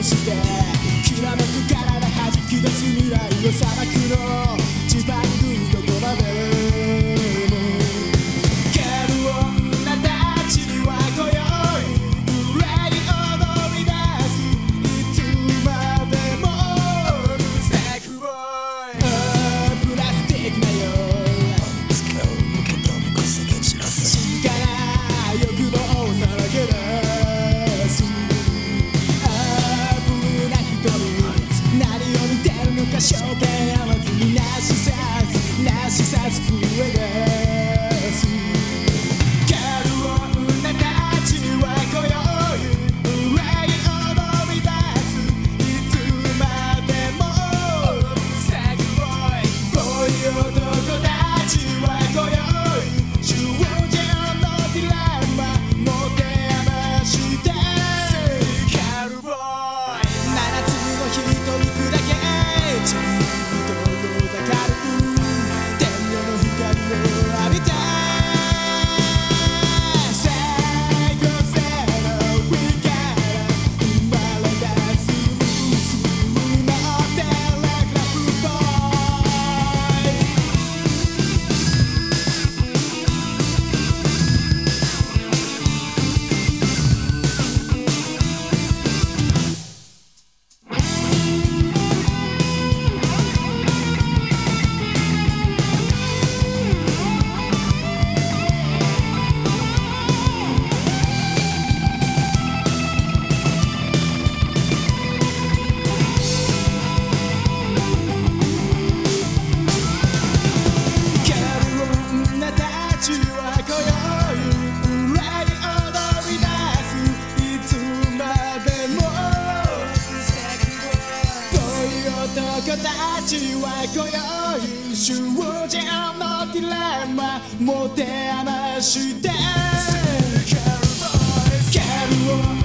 してきらめく体弾き出す未来を砂漠の地盤組どこまでも蹴る女たちには今宵憂い踊り出すいつまでもステックボーイプラスティックなよ使う受け止めこそが散らす静かな欲望をさらけ出す危な瞳何を見てるのか証券合わずになしさず増え出す蹴る女たちは今宵憂い踊り出すいつまでもセクボーイボーイ男たちは今宵終点のディレマ持て余してケルボーイ7粒の火と肉だけじっと遠ざかる天女の光を浴びてセゴセのフィから生まれ出す無数のテレグラフボーイ女たちは今宵憂い踊り出すいつまでも遠い男たちは今宵終点のディレマ持て余してケルボーイ